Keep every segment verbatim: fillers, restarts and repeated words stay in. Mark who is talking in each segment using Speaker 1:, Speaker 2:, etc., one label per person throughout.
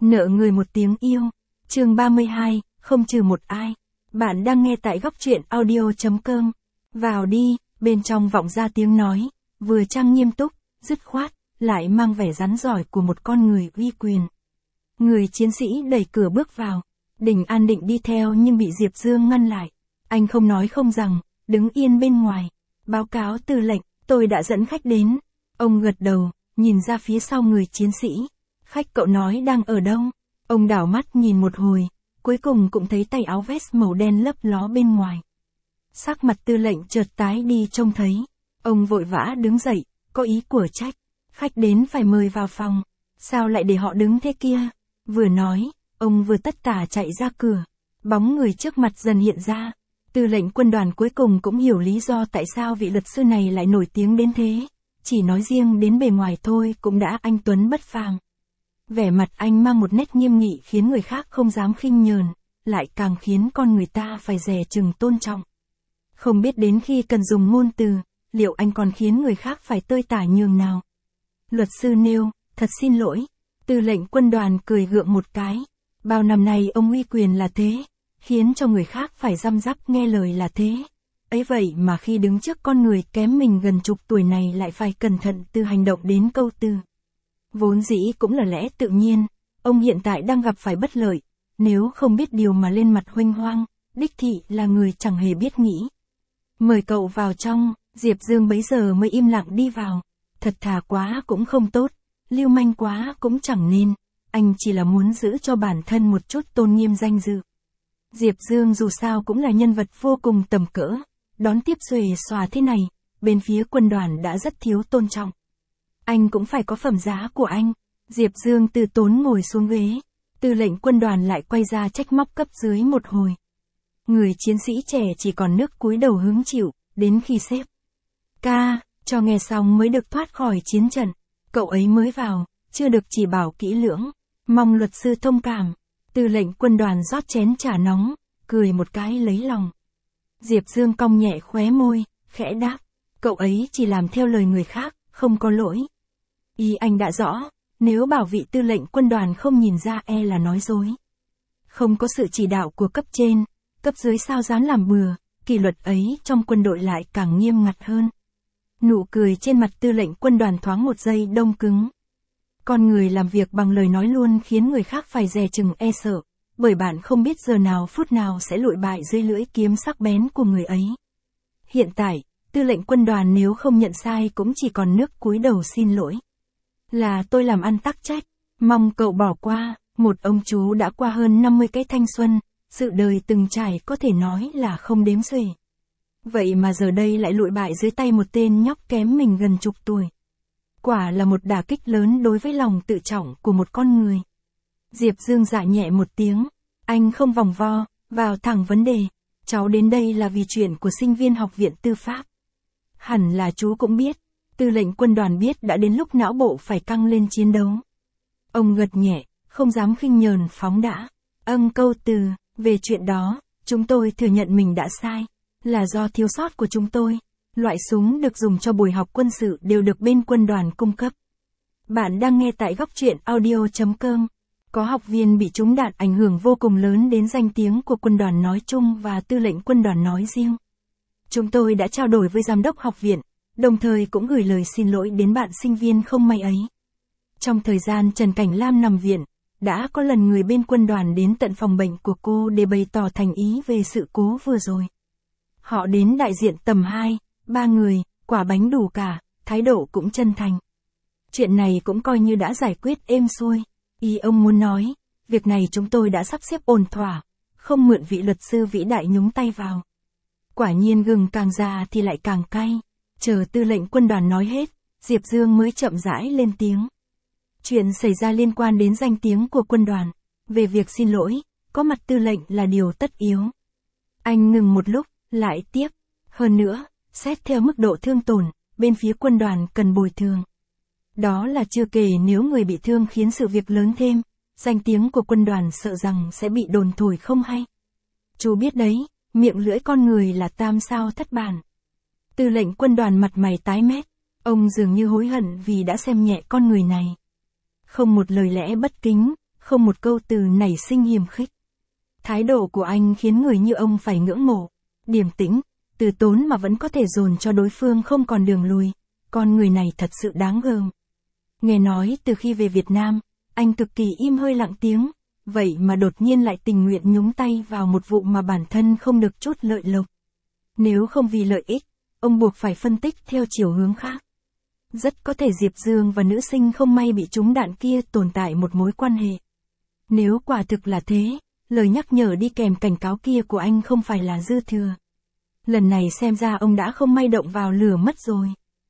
Speaker 1: Nợ người một tiếng yêu. Chương ba mươi hai, không trừ một ai. Bạn đang nghe tại góc truyện audio.com. Vào đi, bên trong vọng ra tiếng nói, vừa trang nghiêm túc, dứt khoát, lại mang vẻ rắn giỏi của một con người uy quyền. Người chiến sĩ đẩy cửa bước vào. Đình An định đi theo nhưng bị Diệp Dương ngăn lại. Anh không nói không rằng, đứng yên bên ngoài. Báo cáo tư lệnh, tôi đã dẫn khách đến. Ông gật đầu, nhìn ra phía sau người chiến sĩ. Khách cậu nói đang ở đâu? Ông đảo mắt nhìn một hồi, cuối cùng cũng thấy tay áo vest màu đen lấp ló bên ngoài. Sắc mặt tư lệnh chợt tái đi trông thấy. Ông vội vã đứng dậy, có ý của trách. Khách đến phải mời vào phòng. Sao lại để họ đứng thế kia? Vừa nói, ông vừa tất tả chạy ra cửa. Bóng người trước mặt dần hiện ra. Tư lệnh quân đoàn cuối cùng cũng hiểu lý do tại sao vị luật sư này lại nổi tiếng đến thế. Chỉ nói riêng đến bề ngoài thôi cũng đã anh tuấn bất phàm. Vẻ mặt anh mang một nét nghiêm nghị khiến người khác không dám khinh nhờn, lại càng khiến con người ta phải dè chừng tôn trọng. Không biết đến khi cần dùng ngôn từ, liệu anh còn khiến người khác phải tơi tả nhường nào? Luật sư nêu, thật xin lỗi. Tư lệnh quân đoàn cười gượng một cái. Bao năm nay ông uy quyền là thế, khiến cho người khác phải răm rắp nghe lời là thế. Ấy vậy mà khi đứng trước con người kém mình gần chục tuổi này lại phải cẩn thận từ hành động đến câu từ. Vốn dĩ cũng là lẽ tự nhiên, ông hiện tại đang gặp phải bất lợi, nếu không biết điều mà lên mặt huênh hoang, đích thị là người chẳng hề biết nghĩ. Mời cậu vào trong, Diệp Dương bấy giờ mới im lặng đi vào. Thật thà quá cũng không tốt, lưu manh quá cũng chẳng nên, anh chỉ là muốn giữ cho bản thân một chút tôn nghiêm danh dự. Diệp Dương dù sao cũng là nhân vật vô cùng tầm cỡ, đón tiếp xuề xòa thế này, bên phía quân đoàn đã rất thiếu tôn trọng. Anh cũng phải có phẩm giá của anh. Diệp Dương từ tốn ngồi xuống ghế. Tư lệnh quân đoàn lại quay ra trách móc cấp dưới một hồi. Người chiến sĩ trẻ chỉ còn nước cúi đầu hứng chịu, đến khi sếp ca cho nghe xong mới được thoát khỏi chiến trận. Cậu ấy mới vào, chưa được chỉ bảo kỹ lưỡng, mong luật sư thông cảm. Tư lệnh quân đoàn rót chén trà nóng, cười một cái lấy lòng. Diệp Dương cong nhẹ khóe môi, khẽ đáp, cậu ấy chỉ làm theo lời người khác, không có lỗi. Ý anh đã rõ, nếu bảo vị tư lệnh quân đoàn không nhìn ra e là nói dối. Không có sự chỉ đạo của cấp trên, cấp dưới sao dám làm bừa, kỷ luật ấy trong quân đội lại càng nghiêm ngặt hơn. Nụ cười trên mặt tư lệnh quân đoàn thoáng một giây đông cứng. Con người làm việc bằng lời nói luôn khiến người khác phải dè chừng e sợ, bởi bạn không biết giờ nào phút nào sẽ lụi bại dưới lưỡi kiếm sắc bén của người ấy. Hiện tại, tư lệnh quân đoàn nếu không nhận sai cũng chỉ còn nước cúi đầu xin lỗi. Là tôi làm ăn tắc trách, mong cậu bỏ qua. Một ông chú đã qua hơn năm mươi cái thanh xuân, sự đời từng trải có thể nói là không đếm xuể. Vậy mà giờ đây lại lụi bại dưới tay một tên nhóc kém mình gần chục tuổi. Quả là một đả kích lớn đối với lòng tự trọng của một con người. Diệp Dương dạ nhẹ một tiếng, anh không vòng vo, vào thẳng vấn đề. Cháu đến đây là vì chuyện của sinh viên học viện tư pháp. Hẳn là chú cũng biết. Tư lệnh quân đoàn biết đã đến lúc não bộ phải căng lên chiến đấu. Ông gật nhẹ, không dám khinh nhờn phóng đã. Âng câu từ, về chuyện đó, chúng tôi thừa nhận mình đã sai. Là do thiếu sót của chúng tôi. Loại súng được dùng cho buổi học quân sự đều được bên quân đoàn cung cấp. Bạn đang nghe tại góc truyện audio.com. Có học viên bị trúng đạn ảnh hưởng vô cùng lớn đến danh tiếng của quân đoàn nói chung và tư lệnh quân đoàn nói riêng. Chúng tôi đã trao đổi với giám đốc học viện, đồng thời cũng gửi lời xin lỗi đến bạn sinh viên không may ấy. Trong thời gian Trần Cảnh Lam nằm viện, đã có lần người bên quân đoàn đến tận phòng bệnh của cô để bày tỏ thành ý về sự cố vừa rồi. Họ đến đại diện tầm hai, ba người, quả bánh đủ cả, thái độ cũng chân thành. Chuyện này cũng coi như đã giải quyết êm xuôi. Ý ông muốn nói, việc này chúng tôi đã sắp xếp ổn thỏa, không mượn vị luật sư vĩ đại nhúng tay vào. Quả nhiên gừng càng già thì lại càng cay. Chờ tư lệnh quân đoàn nói hết, Diệp Dương mới chậm rãi lên tiếng. Chuyện xảy ra liên quan đến danh tiếng của quân đoàn. Về việc xin lỗi, có mặt tư lệnh là điều tất yếu. Anh ngừng một lúc, lại tiếp. Hơn nữa, xét theo mức độ thương tổn, bên phía quân đoàn cần bồi thường. Đó là chưa kể nếu người bị thương khiến sự việc lớn thêm, danh tiếng của quân đoàn sợ rằng sẽ bị đồn thổi không hay. Chú biết đấy, miệng lưỡi con người là tam sao thất bản. Tư lệnh quân đoàn mặt mày tái mét, ông dường như hối hận vì đã xem nhẹ con người này. Không một lời lẽ bất kính, không một câu từ nảy sinh hiềm khích. Thái độ của anh khiến người như ông phải ngưỡng mộ, điềm tĩnh, từ tốn mà vẫn có thể dồn cho đối phương không còn đường lùi, con người này thật sự đáng gờm. Nghe nói từ khi về Việt Nam, anh cực kỳ im hơi lặng tiếng, vậy mà đột nhiên lại tình nguyện nhúng tay vào một vụ mà bản thân không được chút lợi lộc. Nếu không vì lợi ích, ông buộc phải phân tích theo chiều hướng khác. Rất có thể Diệp Dương và nữ sinh không may bị trúng đạn kia tồn tại một mối quan hệ. Nếu quả thực là thế, lời nhắc nhở đi kèm cảnh cáo kia của anh không phải là dư thừa. Lần này xem ra ông đã không may động vào lửa mất rồi.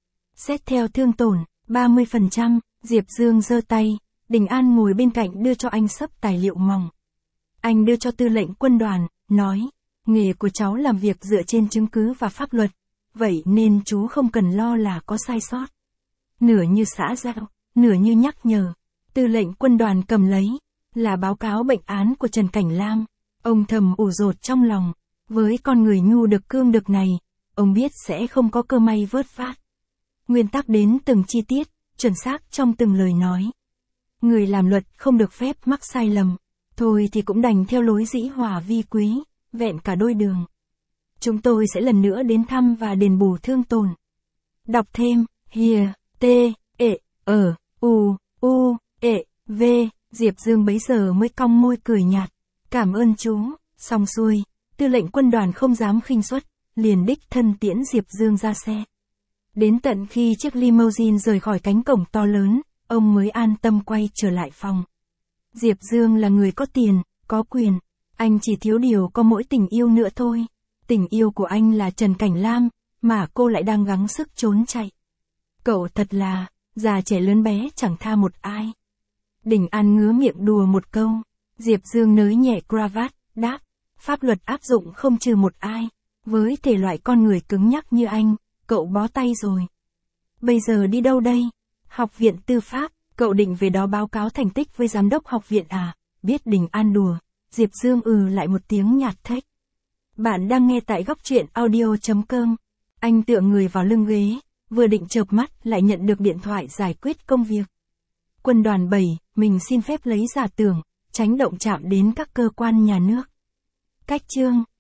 Speaker 1: Xét theo thương tổn, ba mươi phần trăm, Diệp Dương giơ tay, Đình An ngồi bên cạnh đưa cho anh xấp tài liệu mỏng. Anh đưa cho tư lệnh quân đoàn, nói, nghề của cháu làm việc dựa trên chứng cứ và pháp luật, vậy nên chú không cần lo là có sai sót. Nửa như xã giao, nửa như nhắc nhở. Tư lệnh quân đoàn cầm lấy, là báo cáo bệnh án của Trần Cảnh Lam. Ông thầm ủ dột trong lòng, với con người nhu được cương được này, ông biết sẽ không có cơ may vớt vát. Nguyên tắc đến từng chi tiết, chuẩn xác trong từng lời nói. Người làm luật không được phép mắc sai lầm, thôi thì cũng đành theo lối dĩ hòa vi quý, vẹn cả đôi đường. Chúng tôi sẽ lần nữa đến thăm và đền bù thương tổn. Đọc thêm, here, t, e, ở, u, u, e, v, Diệp Dương bấy giờ mới cong môi cười nhạt. Cảm ơn chú, xong xuôi, tư lệnh quân đoàn không dám khinh suất, liền đích thân tiễn Diệp Dương ra xe. Đến tận khi chiếc limousine rời khỏi cánh cổng to lớn, ông mới an tâm quay trở lại phòng. Diệp Dương là người có tiền, có quyền, anh chỉ thiếu điều có mỗi tình yêu nữa thôi. Tình yêu của anh là Trần Cảnh Lam, mà cô lại đang gắng sức trốn chạy. Cậu thật là, già trẻ lớn bé chẳng tha một ai. Đình An ngứa miệng đùa một câu. Diệp Dương nới nhẹ cravat, đáp, pháp luật áp dụng không trừ một ai. Với thể loại con người cứng nhắc như anh, cậu bó tay rồi. Bây giờ đi đâu đây? Học viện tư pháp, cậu định về đó báo cáo thành tích với giám đốc học viện à? Biết Đình An đùa, Diệp Dương ừ lại một tiếng nhạt thách. Bạn đang nghe tại góc truyện audio chấm com. Anh tựa người vào lưng ghế, vừa định chợp mắt lại nhận được điện thoại giải quyết công việc. Quân đoàn bảy, mình xin phép lấy giả tưởng, tránh động chạm đến các cơ quan nhà nước. Cách chương